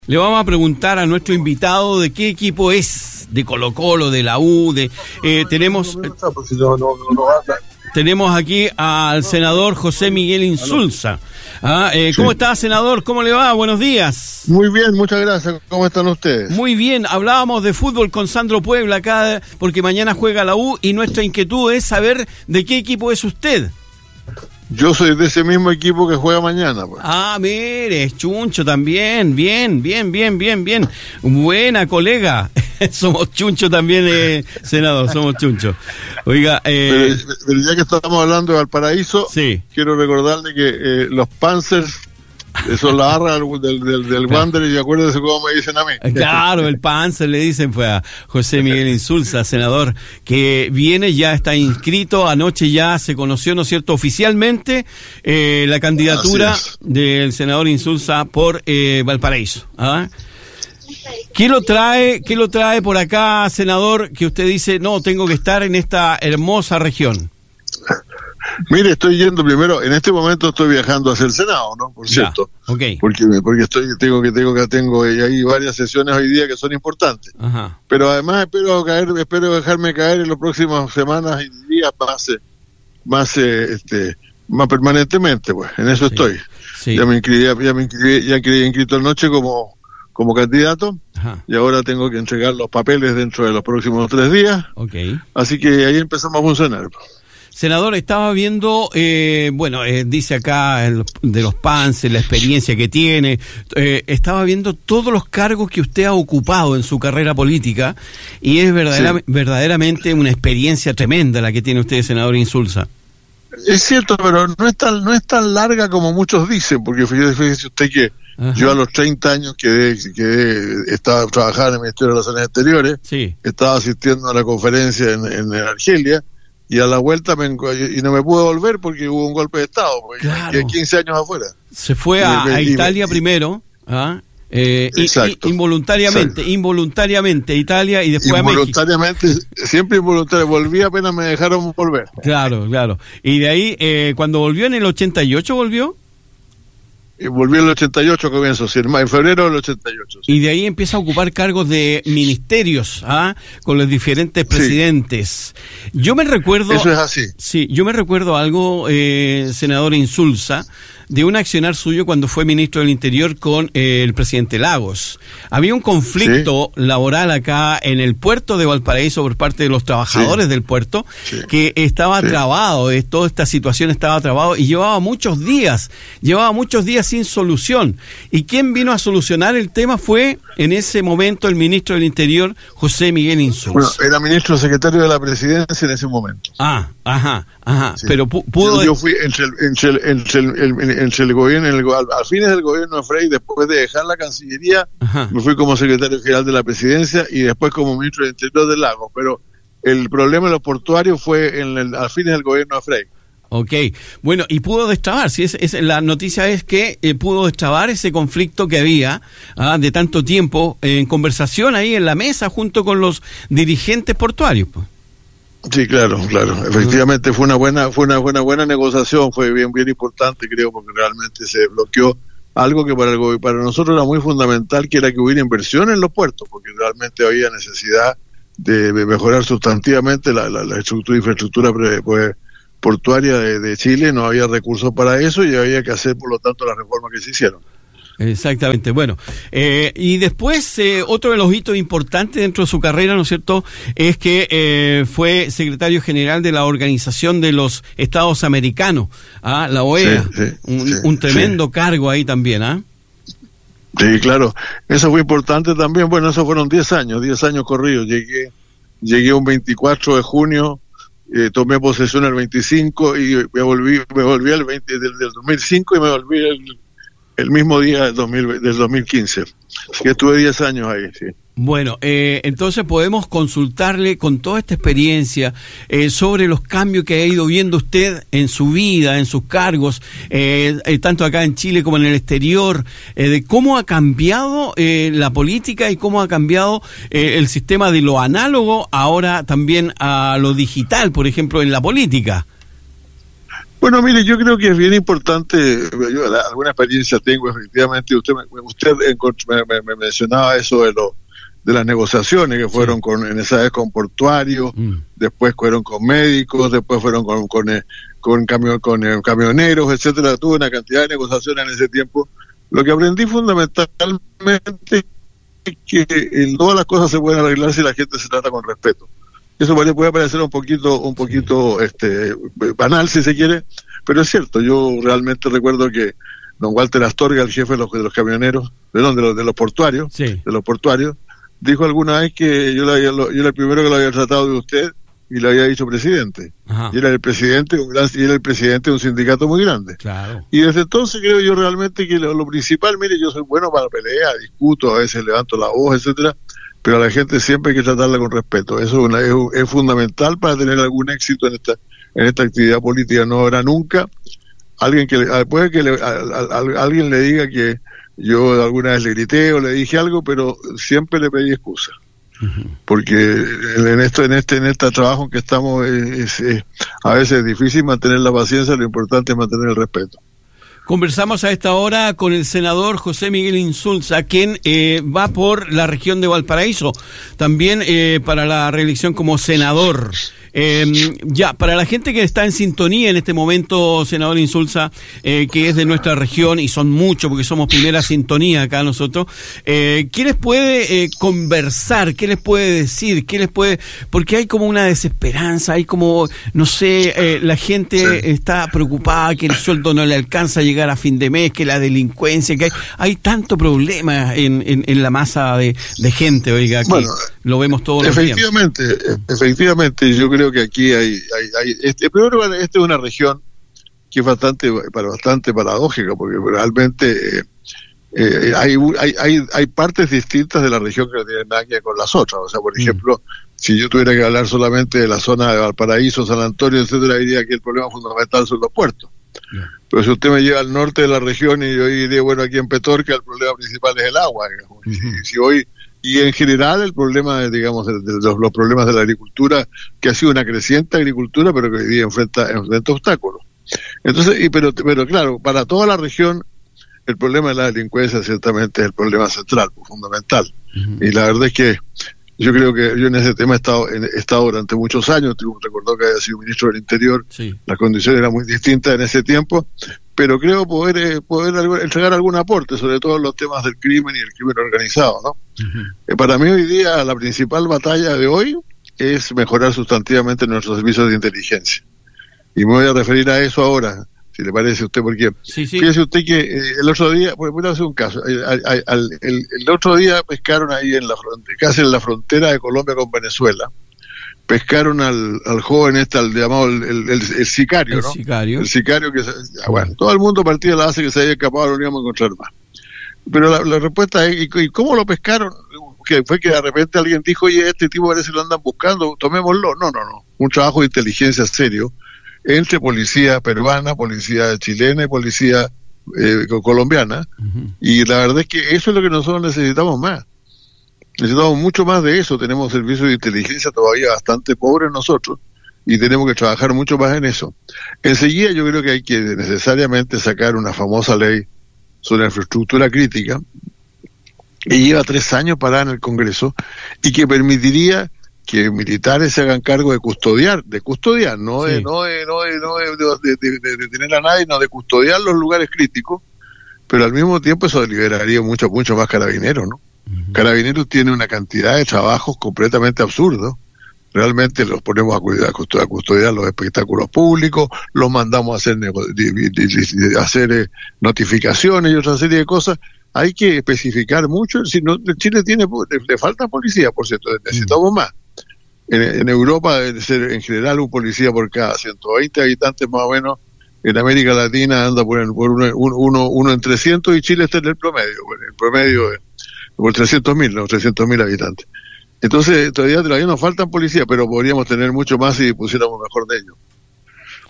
Le vamos a preguntar a nuestro invitado de qué equipo es, de Colo-Colo, de la U, tenemos aquí al senador José Miguel Insulza. ¿Cómo está, senador? ¿Cómo le va? Buenos días. Muy bien, muchas gracias. ¿Cómo están ustedes? Muy bien, hablábamos de fútbol con Sandro Puebla acá, porque mañana juega la U y nuestra inquietud es saber de qué equipo es usted. Yo soy de ese mismo equipo que juega mañana, pues. Mire, es Chuncho también. Bien. Buena, colega. Somos Chuncho también, senador, somos Chuncho. Oiga, pero ya que estamos hablando de Valparaíso, sí, quiero recordarle que los Panzers son la barra del Wanderer, y acuérdese cómo me dicen a mí. Claro, el Panzer le dicen pues a José Miguel Insulza, senador, que viene, ya está inscrito, anoche ya se conoció, ¿no es cierto?, oficialmente la candidatura del senador Insulza por Valparaíso. ¿Qué lo trae por acá, senador, que usted dice, no, tengo que estar en esta hermosa región? Mire, estoy yendo primero, en este momento estoy viajando hacia el Senado, ¿no? Por cierto. Okay. Porque tengo ahí varias sesiones hoy día que son importantes. Ajá. Pero además espero dejarme caer en las próximas semanas y días más permanentemente, pues. En eso estoy. Sí. Ya quedé inscrito anoche como candidato. Ajá. Y ahora tengo que entregar los papeles dentro de los próximos 3 días. Okay. Así que ahí empezamos a funcionar. Senador, estaba viendo, dice acá de los Panzers, la experiencia que tiene, estaba viendo todos los cargos que usted ha ocupado en su carrera política y es verdaderamente una experiencia tremenda la que tiene usted, senador Insulza. Es cierto, pero no es tan larga como muchos dicen, porque fíjese usted que ajá, yo a los 30 años estaba trabajando en el Ministerio de Relaciones Exteriores, sí, estaba asistiendo a la conferencia en Argelia, y a la vuelta y no me pude volver porque hubo un golpe de Estado, porque claro, quedé 15 años afuera. Se fue a Italia primero, involuntariamente Italia y después a México. Siempre involuntario, volví apenas me dejaron volver. Claro. Y de ahí, cuando volvió en el 88, ¿volvió? Volví en el 88 comienzo, en febrero del 88. Sí. Y de ahí empieza a ocupar cargos de ministerios, con los diferentes presidentes. Sí. Yo me recuerdo... Eso es así. Sí, yo me recuerdo algo, senador Insulza, de un accionar suyo cuando fue ministro del Interior con el presidente Lagos. Había un conflicto laboral acá en el puerto de Valparaíso por parte de los trabajadores del puerto, que estaba trabado, toda esta situación estaba trabado y llevaba muchos días sin solución. ¿Y quién vino a solucionar el tema? Fue en ese momento el ministro del Interior, José Miguel Insulza. Bueno, era ministro secretario de la presidencia en ese momento. Ajá. Sí. Pero pudo... Yo fui entre el gobierno, al fines del gobierno de Frei, después de dejar la Cancillería, me fui como secretario general de la presidencia y después como ministro del Interior de Lagos. Pero el problema de los portuarios fue al fines del gobierno de Frei. Ok, bueno, y pudo destrabar, la noticia es que pudo destrabar ese conflicto que había de tanto tiempo en conversación ahí en la mesa junto con los dirigentes portuarios. Sí, claro, efectivamente fue una buena negociación, fue bien importante, creo, porque realmente se bloqueó algo que para nosotros era muy fundamental, que era que hubiera inversión en los puertos, porque realmente había necesidad de mejorar sustantivamente la infraestructura portuaria de Chile, no había recursos para eso y había que hacer, por lo tanto, las reformas que se hicieron. Exactamente, bueno, y después otro de los hitos importantes dentro de su carrera, ¿no es cierto?, es que fue secretario general de la Organización de los Estados Americanos, la OEA, un tremendo cargo ahí también, Sí, claro, eso fue importante también. Bueno, eso fueron 10 años corridos. Llegué un 24 de junio, tomé posesión el 25 y me volví el 20 del 2005 y me volví el mismo día del 2015. Así que estuve 10 años ahí, sí. Bueno, entonces podemos consultarle con toda esta experiencia sobre los cambios que ha ido viendo usted en su vida, en sus cargos, tanto acá en Chile como en el exterior, de cómo ha cambiado la política y cómo ha cambiado el sistema de lo análogo ahora también a lo digital, por ejemplo, en la política. Bueno, mire, yo creo que es bien importante, yo alguna experiencia tengo, efectivamente, usted me mencionaba eso de las negociaciones que fueron en esa vez con portuarios, después fueron con médicos, después fueron con camioneros, etcétera. Tuve una cantidad de negociaciones en ese tiempo. Lo que aprendí fundamentalmente es que todas las cosas se pueden arreglar si la gente se trata con respeto. Eso puede parecer un poquito banal, si se quiere, pero es cierto. Yo realmente recuerdo que don Walter Astorga, el jefe de los camioneros, de los portuarios, dijo alguna vez que yo era el primero que lo había tratado de usted y le había dicho presidente. Ajá. Y era el presidente de un sindicato muy grande. Claro. Y desde entonces creo yo realmente que lo principal, mire, yo soy bueno para pelear, discuto, a veces levanto la voz, etcétera, pero a la gente siempre hay que tratarla con respeto. Eso es fundamental para tener algún éxito en esta actividad política. No habrá nunca alguien alguien le diga que yo alguna vez le grité o le dije algo, pero siempre le pedí excusa. Porque en este trabajo en que estamos a veces es difícil mantener la paciencia, lo importante es mantener el respeto. Conversamos a esta hora con el senador José Miguel Insulza, quien va por la región de Valparaíso, también para la reelección como senador. Ya, para la gente que está en sintonía en este momento, senador Insulza, que es de nuestra región, y son muchos porque somos primera sintonía acá nosotros, ¿qué les puede conversar? ¿Qué les puede decir? Porque hay como una desesperanza, hay como, no sé, la gente está preocupada que el sueldo no le alcanza a llegar a fin de mes, que la delincuencia, que hay tanto problema en la masa de gente, oiga, que lo vemos todos los días. Efectivamente, yo creo que aquí primero, esta es una región que es bastante paradójica, porque realmente hay partes distintas de la región que no tienen nada que ver con las otras. O sea, por ejemplo, si yo tuviera que hablar solamente de la zona de Valparaíso, San Antonio, etcétera, diría que el problema fundamental son los puertos. Pero si usted me lleva al norte de la región y yo diría, bueno, aquí en Petorca el problema principal es el agua, digamos. Y en general el problema, digamos, de los problemas de la agricultura, que ha sido una creciente agricultura, pero que hoy día enfrenta obstáculos. Entonces, pero claro, para toda la región el problema de la delincuencia ciertamente es el problema central, fundamental. Y la verdad es que yo creo que yo en ese tema he estado durante muchos años. Recordó que había sido ministro del Interior, las condiciones eran muy distintas en ese tiempo, pero creo poder entregar algún aporte, sobre todo en los temas del crimen y el crimen organizado, ¿no? Para mí hoy día la principal batalla de hoy es mejorar sustantivamente nuestros servicios de inteligencia. Y me voy a referir a eso ahora, si le parece a usted, porque fíjese usted que el otro día, voy a hacer un caso, el otro día pescaron ahí casi en la frontera de Colombia con Venezuela, pescaron al joven al llamado el sicario, ¿no? El sicario que todo el mundo partía de la base que se había escapado, lo íbamos a encontrar más. Pero la respuesta es, ¿y cómo lo pescaron? Que fue que de repente alguien dijo, oye, este tipo parece que lo andan buscando, tomémoslo. No. Un trabajo de inteligencia serio entre policía peruana, policía chilena y policía colombiana. Y la verdad es que eso es lo que nosotros necesitamos más. Necesitamos mucho más de eso. Tenemos servicios de inteligencia todavía bastante pobres nosotros y tenemos que trabajar mucho más en eso. Enseguida yo creo que hay que necesariamente sacar una famosa ley sobre la infraestructura crítica, que lleva 3 años parada en el Congreso y que permitiría que militares se hagan cargo de custodiar, no de tener a nadie, no, de custodiar los lugares críticos, pero al mismo tiempo eso liberaría mucho más carabineros, ¿no? Carabineros tiene una cantidad de trabajos completamente absurdos. Realmente los ponemos a custodiar los espectáculos públicos, los mandamos a hacer notificaciones y otra serie de cosas. Hay que especificar mucho. Si no, Chile le falta policía, por cierto, necesitamos más. En Europa debe ser en general un policía por cada 120 habitantes más o menos. En América Latina anda por uno en 300 y Chile está en el promedio. El promedio por 300.000 habitantes. Entonces todavía nos faltan policías, pero podríamos tener mucho más si pusiéramos mejor de ellos.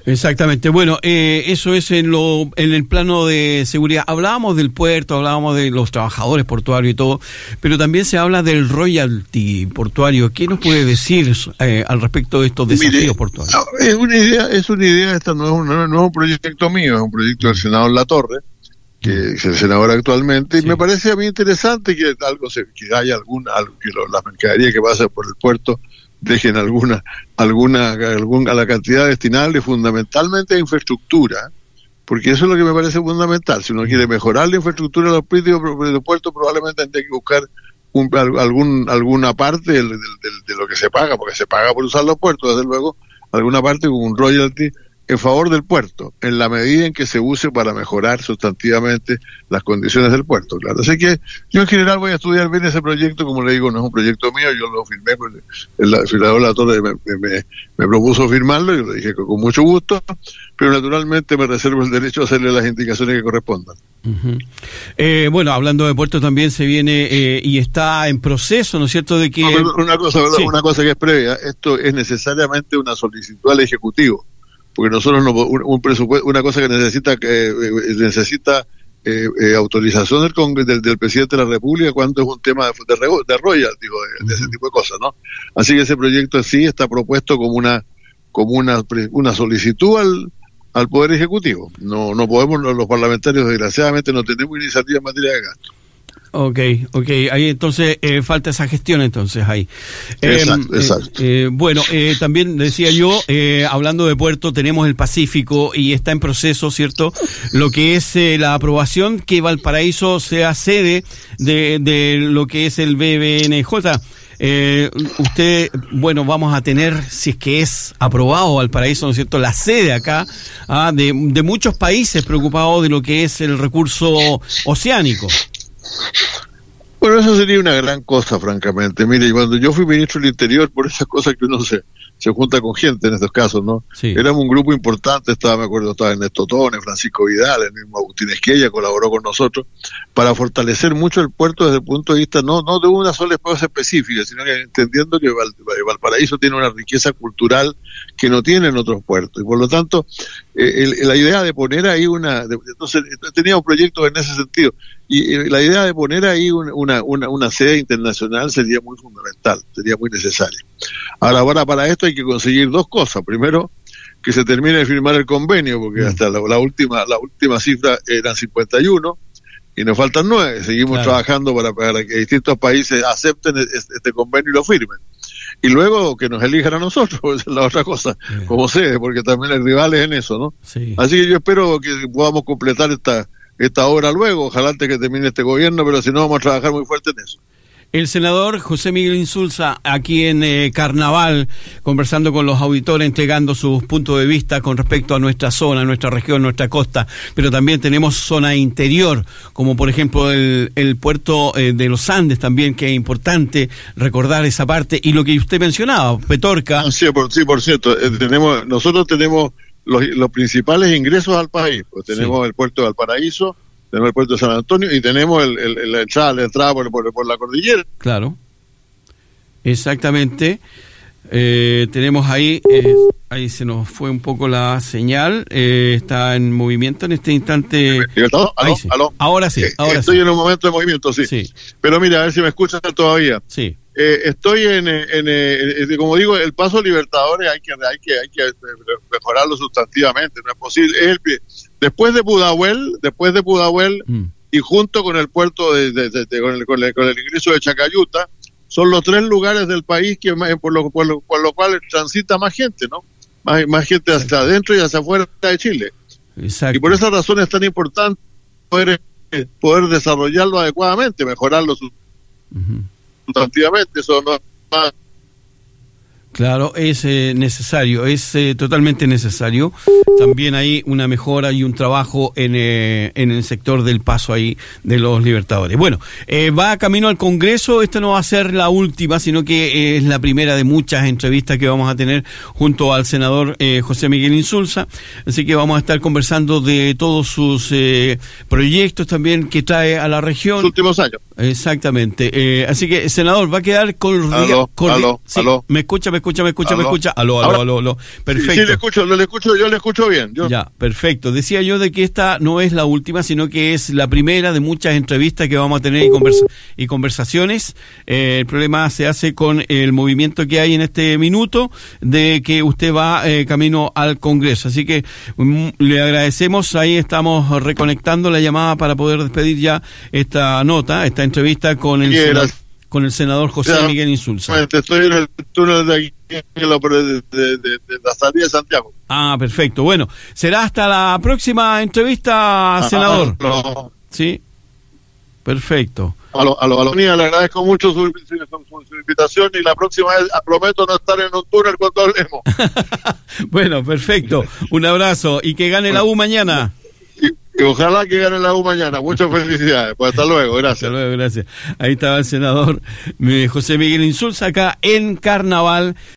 Exactamente. Bueno, eso es en el plano de seguridad. Hablábamos del puerto, hablábamos de los trabajadores portuarios y todo, pero también se habla del royalty portuario. ¿Qué nos puede decir al respecto de estos desafíos portuarios? No, es una idea, esta no es un proyecto mío, es un proyecto del senador Latorre, que es el senador actualmente, y me parece a mí interesante que que haya las mercaderías que pasan por el puerto dejen alguna la cantidad destinable fundamentalmente a infraestructura, porque eso es lo que me parece fundamental. Si uno quiere mejorar la infraestructura de los puertos, probablemente tendría que buscar alguna parte de lo que se paga, porque se paga por usar los puertos, desde luego, alguna parte con un royalty en favor del puerto, en la medida en que se use para mejorar sustantivamente las condiciones del puerto, claro. Así que yo en general voy a estudiar bien ese proyecto, como le digo, no es un proyecto mío, yo lo firmé, el senador Latorre me propuso firmarlo, y yo le dije que con mucho gusto, pero naturalmente me reservo el derecho a hacerle las indicaciones que correspondan. Uh-huh. Bueno, hablando de puertos también se viene y está en proceso, ¿no es cierto?, de que... No, una cosa que es previa, esto es necesariamente una solicitud al Ejecutivo, porque nosotros un presupuesto, una cosa que necesita autorización del presidente de la República cuando es un tema de royalty, de ese tipo de cosas, ¿no? Así que ese proyecto sí está propuesto como una solicitud al Poder Ejecutivo. No podemos, los parlamentarios desgraciadamente no tenemos iniciativa en materia de gasto. Okay, ahí entonces falta esa gestión entonces ahí. Exacto. Bueno, también decía yo, hablando de puerto, tenemos el Pacífico y está en proceso, ¿cierto? Lo que es la aprobación que Valparaíso sea sede de lo que es el BBNJ. Vamos a tener, si es que es aprobado Valparaíso, ¿no es cierto?, la sede acá de muchos países preocupados de lo que es el recurso oceánico. Bueno, eso sería una gran cosa, francamente. Mire, cuando yo fui ministro del Interior, por esas cosas que uno se junta con gente en estos casos, ¿no? Sí. Éramos un grupo importante, estaba Ernesto Tone, Francisco Vidal, el mismo Agustín Esquella colaboró con nosotros para fortalecer mucho el puerto desde el punto de vista no de una sola cosa específica, sino que entendiendo que Valparaíso tiene una riqueza cultural que no tienen otros puertos, y por lo tanto la idea de poner ahí entonces teníamos proyectos en ese sentido, y la idea de poner ahí una sede internacional sería muy fundamental, sería muy necesaria. Ahora para esto hay que conseguir dos cosas. Primero, que se termine de firmar el convenio, porque hasta la última cifra eran 51 y nos faltan 9. Seguimos trabajando para que distintos países acepten este convenio y lo firmen. Y luego que nos elijan a nosotros, esa es la otra cosa, como sede, porque también hay rivales en eso, ¿no? Sí. Así que yo espero que podamos completar esta obra luego, ojalá antes que termine este gobierno, pero si no vamos a trabajar muy fuerte en eso. El senador José Miguel Insulza, aquí en Carnaval, conversando con los auditores, entregando sus puntos de vista con respecto a nuestra zona, nuestra región, nuestra costa, pero también tenemos zona interior, como por ejemplo el puerto de los Andes también, que es importante recordar esa parte, y lo que usted mencionaba, Petorca. Sí, por cierto, nosotros tenemos los principales ingresos al país, pues tenemos el puerto de Valparaíso, tenemos el puerto de San Antonio y tenemos la entrada por la cordillera. Claro, exactamente. Tenemos ahí se nos fue un poco la señal, está en movimiento en este instante. ¿Aló? Ahora sí. Estoy en un momento de movimiento, sí. Pero mira, a ver si me escuchan todavía. Sí. Estoy como digo, el paso Libertadores hay que mejorarlo sustantivamente, no es posible. Después de Pudahuel y junto con el puerto con el ingreso de Chacayuta, son los 3 lugares del país que por lo cual transita más gente, ¿no? Más gente hacia adentro y hacia afuera de Chile. Exacto. Y por esa razón es tan importante poder desarrollarlo adecuadamente, mejorarlo sustantivamente. Eso no es más. Claro, es necesario, es totalmente necesario. También hay una mejora y un trabajo en el sector del paso ahí de los Libertadores. Bueno, va camino al Congreso. Esta no va a ser la última, sino que es la primera de muchas entrevistas que vamos a tener junto al senador José Miguel Insulza. Así que vamos a estar conversando de todos sus proyectos también que trae a la región. Los últimos años. Exactamente. Así que, senador, va a quedar Aló. ¿Me escucha? Aló. Perfecto. Sí, le escucho, yo le escucho bien. Ya, perfecto. Decía yo de que esta no es la última, sino que es la primera de muchas entrevistas que vamos a tener y conversaciones. El problema se hace con el movimiento que hay en este minuto de que usted va camino al Congreso. Así que le agradecemos. Ahí estamos reconectando la llamada para poder despedir ya esta nota, esta entrevista con el senador José Miguel Insulza. Estoy en el túnel de aquí, de la salida de Santiago. Ah, perfecto. Bueno, será hasta la próxima entrevista, senador. Sí, perfecto. A lo le agradezco mucho su invitación y la próxima vez prometo no estar en un túnel cuando hablemos. Bueno, perfecto. Un abrazo y que gane la U mañana. Y ojalá que gane la U mañana. Muchas felicidades. Pues hasta luego, gracias. Hasta luego, gracias. Ahí estaba el senador José Miguel Insulza acá en Carnaval.